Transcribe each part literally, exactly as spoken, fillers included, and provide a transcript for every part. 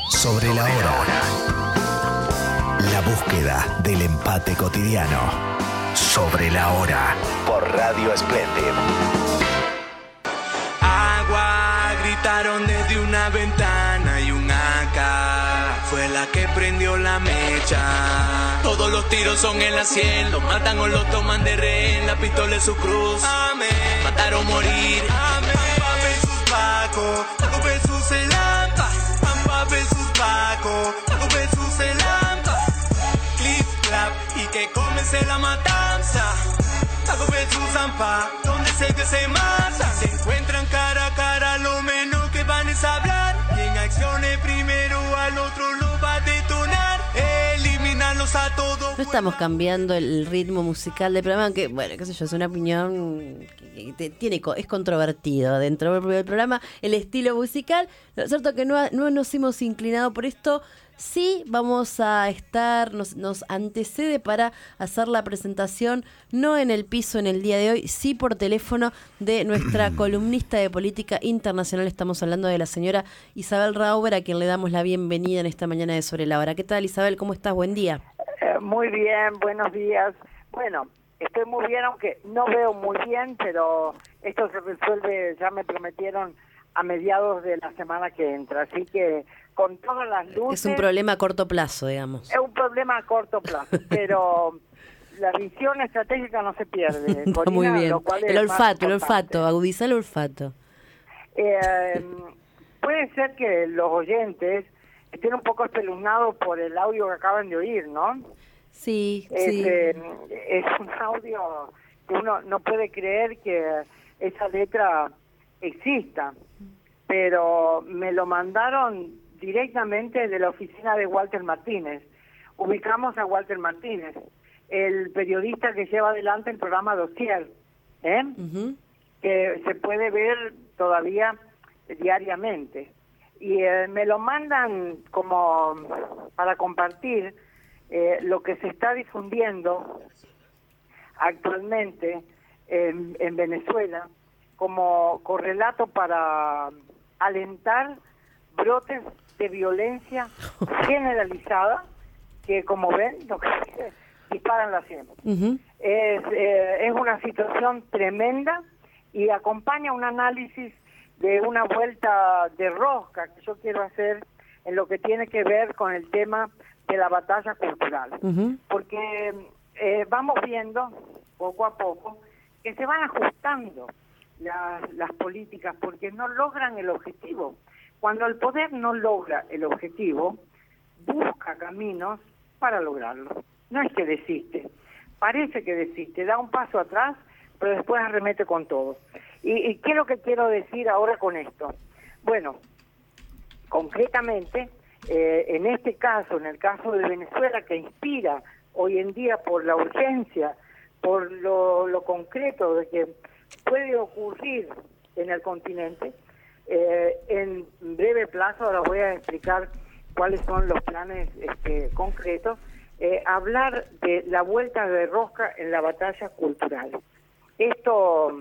Sobre la hora. La búsqueda del empate cotidiano. Sobre la hora. Por Radio Splendid. Agua, gritaron desde una ventana y un A K fue la que prendió la mecha. Todos los tiros son en la sien, los matan o los toman de rehén. La pistola es su cruz, amén. Matar o morir, amén. Ampa versus Paco, Paco versus el Ampa. Ampa versus Paco, Paco versus el Ampa. Clip, clap y que comience la matanza. Paco versus Ampa, donde se que se mata. Se encuentran cara a cara, lo menos que van es hablar. Quien accione primero al otro lo va a detonar. Eliminarlos a todos. No estamos cambiando el ritmo musical del programa, aunque, bueno, qué sé yo, es una opinión que, que tiene, es controvertido dentro del programa, el estilo musical. Lo cierto es que no, no nos hemos inclinado por esto. Sí, vamos a estar, nos, nos antecede para hacer la presentación, no en el piso en el día de hoy, sí por teléfono, de nuestra columnista de política internacional. Estamos hablando de la señora Isabel Rauber, a quien le damos la bienvenida en esta mañana de Sobre la Hora. ¿Qué tal, Isabel? ¿Cómo estás? Buen día. Eh, muy bien, buenos días. Bueno, estoy muy bien, aunque no veo muy bien, pero esto se resuelve, ya me prometieron, a mediados de la semana que entra, así que con todas las luces... Es un problema a corto plazo, digamos. Es un problema a corto plazo, pero la visión estratégica no se pierde, Está Corina, muy bien. Lo cual es El olfato, el importante. olfato, agudizar el olfato. Eh, puede ser que los oyentes estén un poco espeluznados por el audio que acaban de oír, ¿no? Sí, es, sí. Eh, es un audio que uno no puede creer que esa letra exista, pero me lo mandaron directamente de la oficina de Walter Martínez. Ubicamos a Walter Martínez, el periodista que lleva adelante el programa Dossier, ¿eh? Uh-huh. Que se puede ver todavía diariamente. Y eh, me lo mandan como para compartir eh, lo que se está difundiendo actualmente en, en Venezuela como correlato para alentar brotes de violencia generalizada que, como ven, lo que disparan la sien. Uh-huh. Es, eh, es una situación tremenda y acompaña un análisis de una vuelta de rosca que yo quiero hacer en lo que tiene que ver con el tema de la batalla cultural. Uh-huh. Porque eh, vamos viendo poco a poco que se van ajustando Las, las políticas porque no logran el objetivo. Cuando el poder no logra el objetivo, busca caminos para lograrlo. No es que desiste, parece que desiste, da un paso atrás, pero después arremete con todo. ¿Y, y qué es lo que quiero decir ahora con esto? Bueno, concretamente, eh, en este caso, en el caso de Venezuela, que inspira hoy en día por la urgencia, por lo, lo concreto de que puede ocurrir en el continente, eh, en breve plazo, ahora voy a explicar cuáles son los planes este, concretos, eh, hablar de la vuelta de rosca en la batalla cultural. Esto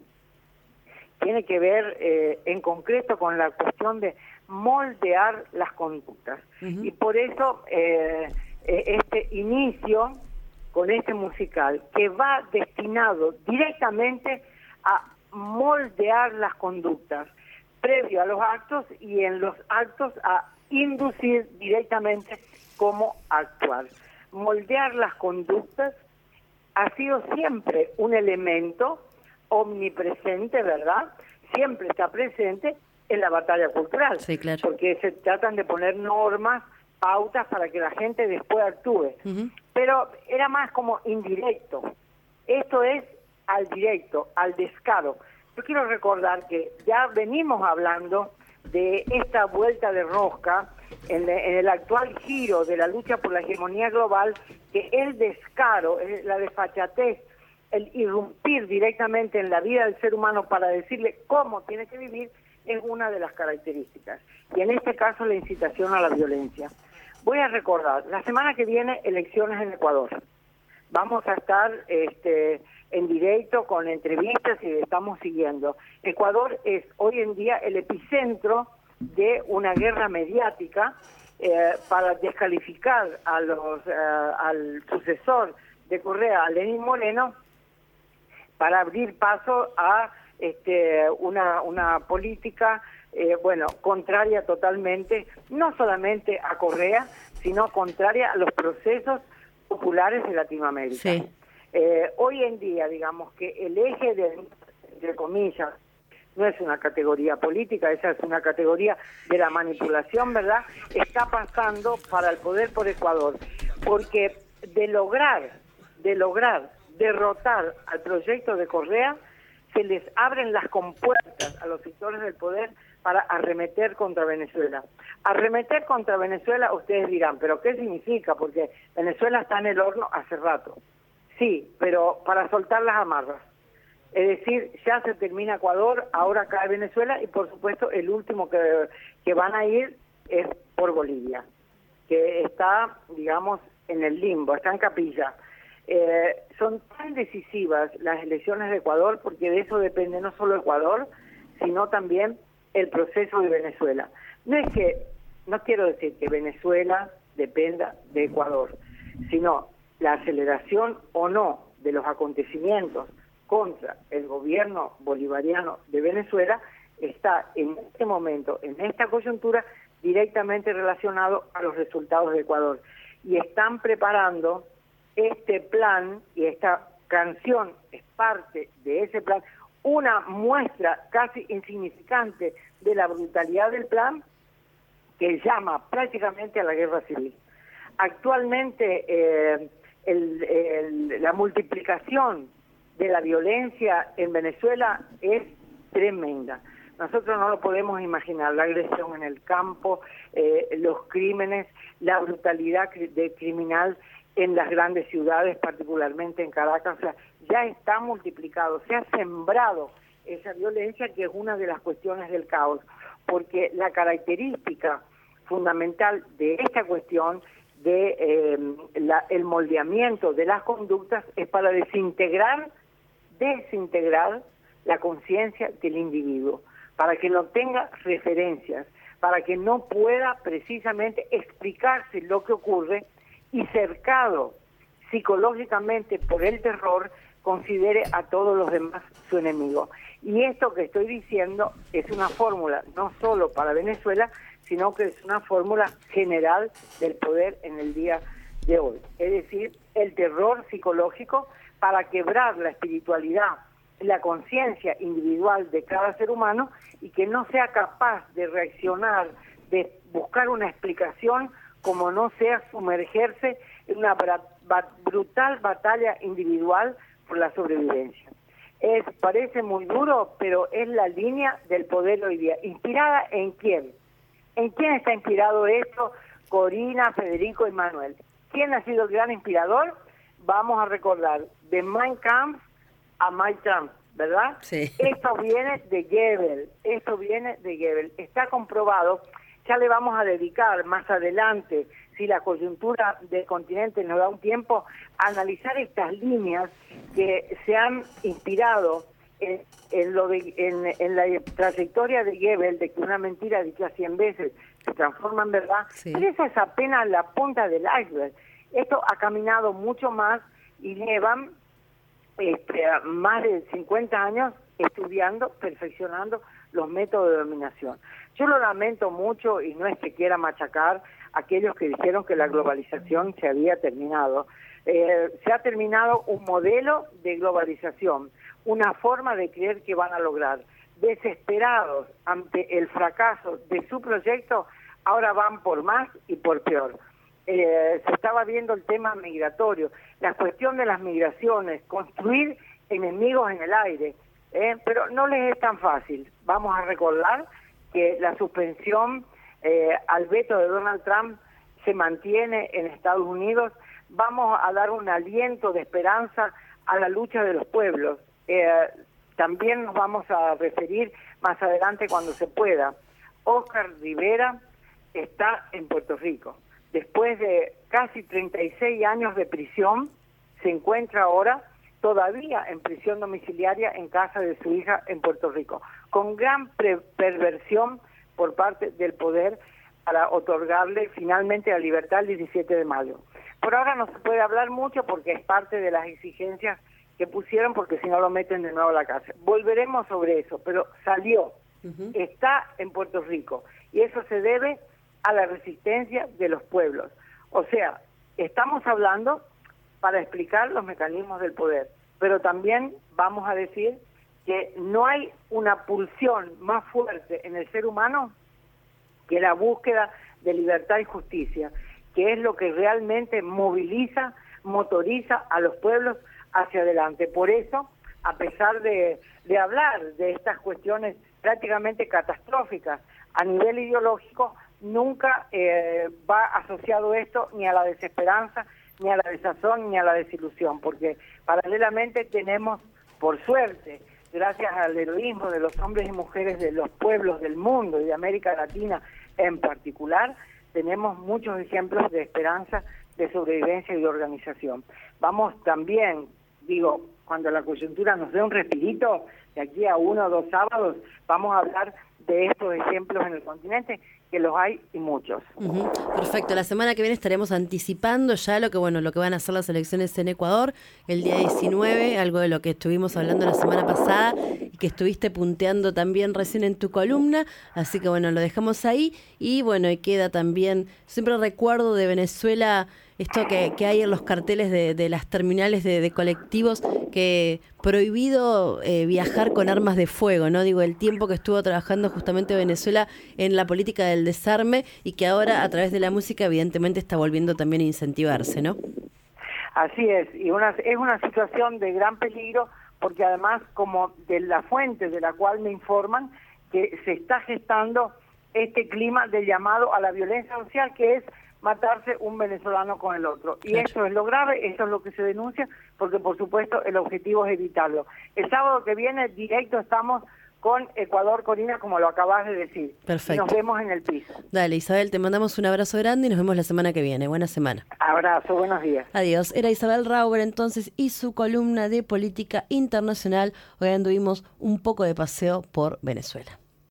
tiene que ver eh, en concreto con la cuestión de moldear las conductas. Uh-huh. Y por eso eh, este inicio con este musical, que va destinado directamente a moldear las conductas previo a los actos y en los actos a inducir directamente cómo actuar. Moldear las conductas ha sido siempre un elemento omnipresente, ¿verdad? Siempre está presente en la batalla cultural. Sí, claro. Porque se tratan de poner normas, pautas para que la gente después actúe. Uh-huh. Pero era más como indirecto. Esto es al directo, al descaro. Yo quiero recordar que ya venimos hablando de esta vuelta de rosca en, en el actual giro de la lucha por la hegemonía global, que el descaro, la desfachatez, el irrumpir directamente en la vida del ser humano para decirle cómo tiene que vivir, es una de las características. Y en este caso, la incitación a la violencia. Voy a recordar, la semana que viene, elecciones en Ecuador. Vamos a estar este, en directo con entrevistas y estamos siguiendo. Ecuador es hoy en día el epicentro de una guerra mediática eh, para descalificar a los eh, al sucesor de Correa, a Lenín Moreno, para abrir paso a este, una, una política, eh, bueno, contraria totalmente, no solamente a Correa, sino contraria a los procesos populares de Latinoamérica. Sí. Eh, hoy en día, digamos que el eje de, entre comillas, no es una categoría política, esa es una categoría de la manipulación, ¿verdad? Está pasando para el poder por Ecuador, porque de lograr, de lograr derrotar al proyecto de Correa, se les abren las compuertas a los sectores del poder para arremeter contra Venezuela. Arremeter contra Venezuela, ustedes dirán, ¿pero qué significa? Porque Venezuela está en el horno hace rato. Sí, pero para soltar las amarras. Es decir, ya se termina Ecuador, ahora cae Venezuela y por supuesto el último que, que van a ir es por Bolivia, que está, digamos, en el limbo, está en capilla. Eh, son tan decisivas las elecciones de Ecuador porque de eso depende no solo Ecuador, sino también el proceso de Venezuela. No es que, no quiero decir que Venezuela dependa de Ecuador, sino la aceleración o no de los acontecimientos contra el gobierno bolivariano de Venezuela está en este momento, en esta coyuntura, directamente relacionado a los resultados de Ecuador. Y están preparando este plan, y esta canción es parte de ese plan, una muestra casi insignificante de la brutalidad del plan, que llama prácticamente a la guerra civil. Actualmente eh, el, el, la multiplicación de la violencia en Venezuela es tremenda. Nosotros no lo podemos imaginar, la agresión en el campo, eh, los crímenes, la brutalidad de criminal en las grandes ciudades, particularmente en Caracas. O sea, ya está multiplicado, se ha sembrado esa violencia, que es una de las cuestiones del caos, porque la característica fundamental de esta cuestión de eh, la, el moldeamiento de las conductas es para desintegrar, desintegrar la conciencia del individuo, para que no tenga referencias, para que no pueda precisamente explicarse lo que ocurre y, cercado psicológicamente por el terror, considere a todos los demás su enemigo. Y esto que estoy diciendo es una fórmula no solo para Venezuela, sino que es una fórmula general del poder en el día de hoy. Es decir, el terror psicológico para quebrar la espiritualidad, la conciencia individual de cada ser humano, y que no sea capaz de reaccionar, de buscar una explicación, como no sea sumergerse en una brutal batalla individual por la sobrevivencia. Es, parece muy duro, pero es la línea del poder hoy día. ¿Inspirada en quién? ¿En quién está inspirado esto? Corina, Federico y Manuel. ¿Quién ha sido el gran inspirador? Vamos a recordar, de Mein Kampf a Mein Trump, ¿verdad? Sí. Esto viene de Goebbels, esto viene de Goebbels. Está comprobado, ya le vamos a dedicar más adelante, si la coyuntura del continente nos da un tiempo, a analizar estas líneas que se han inspirado en, en, lo de, en, en la trayectoria de Goebbels, de que una mentira dicha cien veces se transforma en verdad. Sí. Pero esa es apenas la punta del iceberg. Esto ha caminado mucho más y llevan este, más de cincuenta años estudiando, perfeccionando los métodos de dominación. Yo lo lamento mucho, y no es que quiera machacar a aquellos que dijeron que la globalización se había terminado. Eh, se ha terminado un modelo de globalización, una forma de creer que van a lograr. Desesperados ante el fracaso de su proyecto, ahora van por más y por peor. Eh, se estaba viendo el tema migratorio, la cuestión de las migraciones, construir enemigos en el aire, eh, pero no les es tan fácil. Vamos a recordar que la suspensión eh, al veto de Donald Trump se mantiene en Estados Unidos. Vamos a dar un aliento de esperanza a la lucha de los pueblos. Eh, también nos vamos a referir más adelante cuando se pueda. Oscar Rivera está en Puerto Rico. Después de casi treinta y seis años de prisión, se encuentra ahora todavía en prisión domiciliaria en casa de su hija en Puerto Rico, con gran perversión por parte del poder para otorgarle finalmente la libertad el diecisiete de mayo. Por ahora no se puede hablar mucho porque es parte de las exigencias que pusieron, porque si no lo meten de nuevo a la cárcel. Volveremos sobre eso, pero salió, uh-huh. está en Puerto Rico, y eso se debe a la resistencia de los pueblos. O sea, estamos hablando para explicar los mecanismos del poder, pero también vamos a decir que no hay una pulsión más fuerte en el ser humano que la búsqueda de libertad y justicia, que es lo que realmente moviliza, motoriza a los pueblos hacia adelante. Por eso, a pesar de, de hablar de estas cuestiones prácticamente catastróficas a nivel ideológico, nunca eh, va asociado esto ni a la desesperanza, ni a la desazón, ni a la desilusión, porque paralelamente tenemos, por suerte, gracias al heroísmo de los hombres y mujeres de los pueblos del mundo y de América Latina en particular, tenemos muchos ejemplos de esperanza, de sobrevivencia y de organización. Vamos también, digo, cuando la coyuntura nos dé un respirito, de aquí a uno o dos sábados, vamos a hablar de estos ejemplos en el continente, que los hay y muchos. Uh-huh. Perfecto. La semana que viene estaremos anticipando ya lo que bueno lo que van a ser las elecciones en Ecuador el día diecinueve, algo de lo que estuvimos hablando la semana pasada y que estuviste punteando también recién en tu columna, así que bueno, lo dejamos ahí y bueno, y queda también, siempre recuerdo de Venezuela esto que, que hay en los carteles de, de las terminales de, de colectivos, que prohibido eh, viajar con armas de fuego, ¿no? Digo, el tiempo que estuvo trabajando justamente Venezuela en la política del desarme y que ahora a través de la música evidentemente está volviendo también a incentivarse, ¿no? Así es, y una, es una situación de gran peligro porque además, como de la fuente de la cual me informan, que se está gestando este clima de llamado a la violencia social, que es matarse un venezolano con el otro. Y claro. Eso es lo grave, eso es lo que se denuncia, porque por supuesto el objetivo es evitarlo. El sábado que viene directo estamos con Ecuador, Corina, como lo acabas de decir. Perfecto. Y nos vemos en el piso. Dale, Isabel, te mandamos un abrazo grande y nos vemos la semana que viene. Buena semana. Abrazo, buenos días. Adiós. Era Isabel Rauber entonces y su columna de política internacional. Hoy anduvimos un poco de paseo por Venezuela.